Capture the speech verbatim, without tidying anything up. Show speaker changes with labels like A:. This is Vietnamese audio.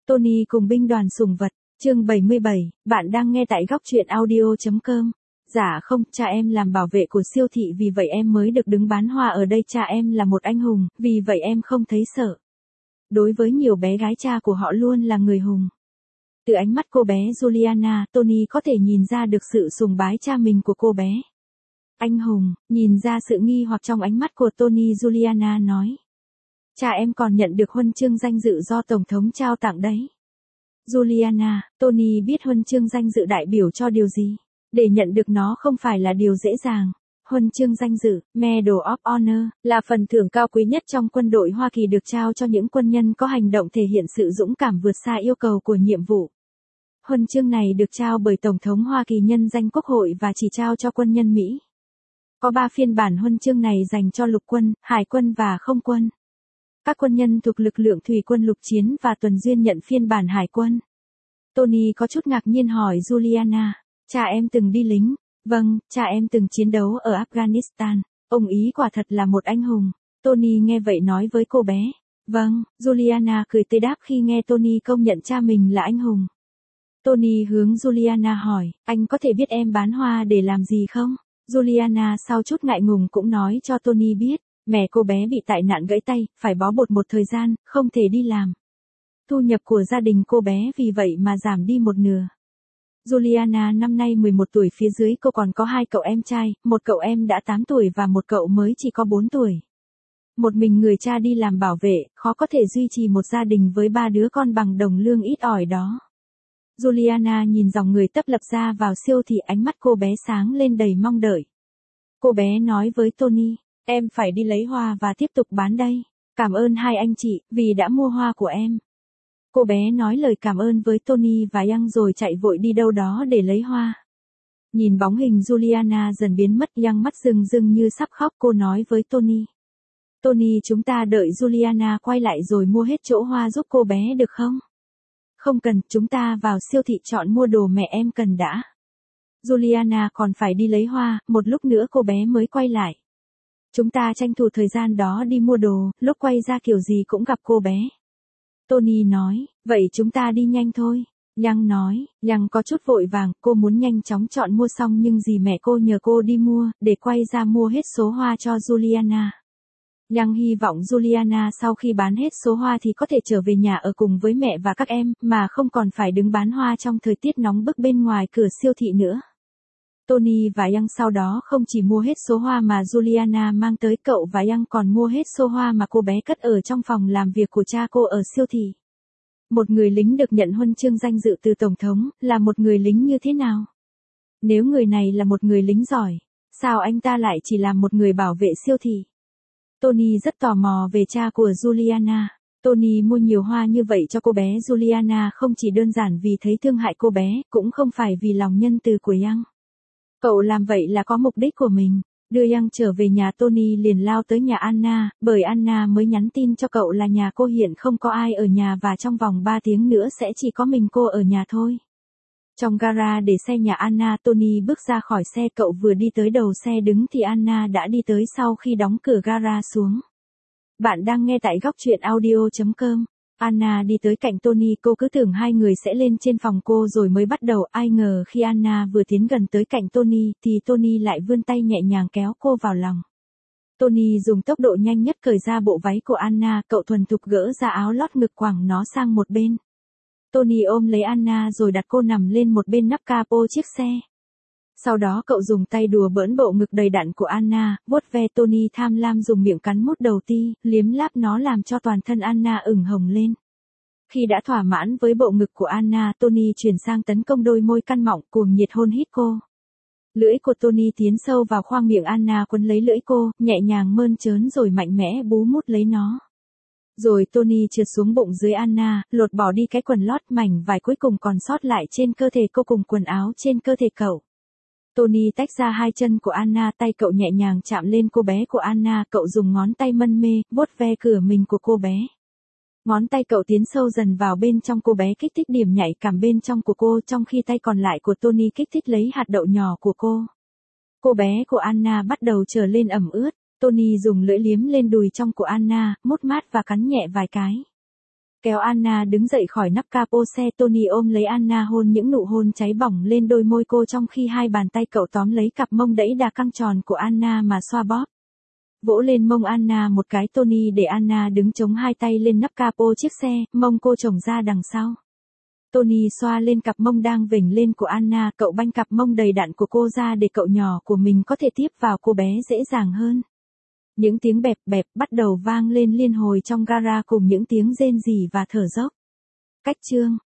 A: Tony cùng binh đoàn sủng vật, chương bảy mươi bảy, bạn đang nghe tại góc truyện audio chấm com. Dạ không, cha em làm bảo vệ của siêu thị vì vậy em mới được đứng bán hoa ở đây, cha em là một anh hùng, vì vậy em không thấy sợ. Đối với nhiều bé gái cha của họ luôn là người hùng. Từ ánh mắt cô bé Juliana, Tony có thể nhìn ra được sự sùng bái cha mình của cô bé. Anh hùng, nhìn ra sự nghi hoặc trong ánh mắt của Tony, Juliana nói. Cha em còn nhận được huân chương danh dự do Tổng thống trao tặng đấy. Juliana, Tony biết huân chương danh dự đại biểu cho điều gì. Để nhận được nó không phải là điều dễ dàng. Huân chương danh dự, Medal of Honor, là phần thưởng cao quý nhất trong quân đội Hoa Kỳ, được trao cho những quân nhân có hành động thể hiện sự dũng cảm vượt xa yêu cầu của nhiệm vụ. Huân chương này được trao bởi Tổng thống Hoa Kỳ nhân danh Quốc hội và chỉ trao cho quân nhân Mỹ. Có ba phiên bản huân chương này dành cho lục quân, hải quân và không quân. Các quân nhân thuộc lực lượng thủy quân lục chiến và tuần duyên nhận phiên bản hải quân. Tony có chút ngạc nhiên hỏi Juliana, cha em từng đi lính. Vâng, cha em từng chiến đấu ở Afghanistan. Ông ý quả thật là một anh hùng. Tony nghe vậy nói với cô bé. Vâng, Juliana cười tươi đáp khi nghe Tony công nhận cha mình là anh hùng. Tony hướng Juliana hỏi, anh có thể biết em bán hoa để làm gì không? Juliana sau chút ngại ngùng cũng nói cho Tony biết, mẹ cô bé bị tai nạn gãy tay, phải bó bột một thời gian, không thể đi làm. Thu nhập của gia đình cô bé vì vậy mà giảm đi một nửa. Juliana năm nay mười một tuổi, phía dưới cô còn có hai cậu em trai, một cậu em đã tám tuổi và một cậu mới chỉ có bốn tuổi. Một mình người cha đi làm bảo vệ, khó có thể duy trì một gia đình với ba đứa con bằng đồng lương ít ỏi đó. Juliana nhìn dòng người tấp lập ra vào siêu thị, ánh mắt cô bé sáng lên đầy mong đợi. Cô bé nói với Tony, em phải đi lấy hoa và tiếp tục bán đây. Cảm ơn hai anh chị vì đã mua hoa của em. Cô bé nói lời cảm ơn với Tony và Young rồi chạy vội đi đâu đó để lấy hoa. Nhìn bóng hình Juliana dần biến mất, Young mắt rưng rưng như sắp khóc, cô nói với Tony. Tony, chúng ta đợi Juliana quay lại rồi mua hết chỗ hoa giúp cô bé được không? Không cần, chúng ta vào siêu thị chọn mua đồ mẹ em cần đã. Juliana còn phải đi lấy hoa, một lúc nữa cô bé mới quay lại. Chúng ta tranh thủ thời gian đó đi mua đồ, lúc quay ra kiểu gì cũng gặp cô bé. Tony nói, vậy chúng ta đi nhanh thôi. Young nói, Young có chút vội vàng, cô muốn nhanh chóng chọn mua xong nhưng dì mẹ cô nhờ cô đi mua, để quay ra mua hết số hoa cho Juliana. Young hy vọng Juliana sau khi bán hết số hoa thì có thể trở về nhà ở cùng với mẹ và các em, mà không còn phải đứng bán hoa trong thời tiết nóng bức bên ngoài cửa siêu thị nữa. Tony và Young sau đó không chỉ mua hết số hoa mà Juliana mang tới, cậu và Young còn mua hết số hoa mà cô bé cất ở trong phòng làm việc của cha cô ở siêu thị. Một người lính được nhận huân chương danh dự từ Tổng thống, là một người lính như thế nào? Nếu người này là một người lính giỏi, sao anh ta lại chỉ là một người bảo vệ siêu thị? Tony rất tò mò về cha của Juliana. Tony mua nhiều hoa như vậy cho cô bé Juliana không chỉ đơn giản vì thấy thương hại cô bé, cũng không phải vì lòng nhân từ của Young. Cậu làm vậy là có mục đích của mình. Đưa Young trở về nhà, Tony liền lao tới nhà Anna, bởi Anna mới nhắn tin cho cậu là nhà cô hiện không có ai ở nhà và trong vòng ba tiếng nữa sẽ chỉ có mình cô ở nhà thôi. Trong gara để xe nhà Anna, Tony bước ra khỏi xe, cậu vừa đi tới đầu xe đứng thì Anna đã đi tới sau khi đóng cửa gara xuống. Bạn đang nghe tại góc truyện audio chấm com. Anna đi tới cạnh Tony, cô cứ tưởng hai người sẽ lên trên phòng cô rồi mới bắt đầu, ai ngờ khi Anna vừa tiến gần tới cạnh Tony thì Tony lại vươn tay nhẹ nhàng kéo cô vào lòng. Tony dùng tốc độ nhanh nhất cởi ra bộ váy của Anna, cậu thuần thục gỡ ra áo lót ngực, quẳng nó sang một bên. Tony ôm lấy Anna rồi đặt cô nằm lên một bên nắp capo chiếc xe. Sau đó cậu dùng tay đùa bỡn bộ ngực đầy đặn của Anna, vuốt ve. Tony tham lam dùng miệng cắn mút đầu ti, liếm láp nó làm cho toàn thân Anna ửng hồng lên. Khi đã thỏa mãn với bộ ngực của Anna, Tony chuyển sang tấn công đôi môi căn mọng, cuồng nhiệt hôn hít cô. Lưỡi của Tony tiến sâu vào khoang miệng Anna, quấn lấy lưỡi cô, nhẹ nhàng mơn trớn rồi mạnh mẽ bú mút lấy nó. Rồi Tony trượt xuống bụng dưới Anna, lột bỏ đi cái quần lót, mảnh vải cuối cùng còn sót lại trên cơ thể cô cùng quần áo trên cơ thể cậu. Tony tách ra hai chân của Anna, tay cậu nhẹ nhàng chạm lên cô bé của Anna, cậu dùng ngón tay mân mê, vuốt ve cửa mình của cô bé. Ngón tay cậu tiến sâu dần vào bên trong cô bé, kích thích điểm nhạy cảm bên trong của cô, trong khi tay còn lại của Tony kích thích lấy hạt đậu nhỏ của cô. Cô bé của Anna bắt đầu trở lên ẩm ướt. Tony dùng lưỡi liếm lên đùi trong của Anna, mút mát và cắn nhẹ vài cái. Kéo Anna đứng dậy khỏi nắp capo xe, Tony ôm lấy Anna hôn những nụ hôn cháy bỏng lên đôi môi cô trong khi hai bàn tay cậu tóm lấy cặp mông đẫy đà căng tròn của Anna mà xoa bóp. Vỗ lên mông Anna một cái, Tony để Anna đứng chống hai tay lên nắp capo chiếc xe, mông cô chồng ra đằng sau. Tony xoa lên cặp mông đang vểnh lên của Anna, cậu banh cặp mông đầy đặn của cô ra để cậu nhỏ của mình có thể tiếp vào cô bé dễ dàng hơn. Những tiếng bẹp bẹp bắt đầu vang lên liên hồi trong gara cùng những tiếng rên rỉ và thở dốc. Cách chương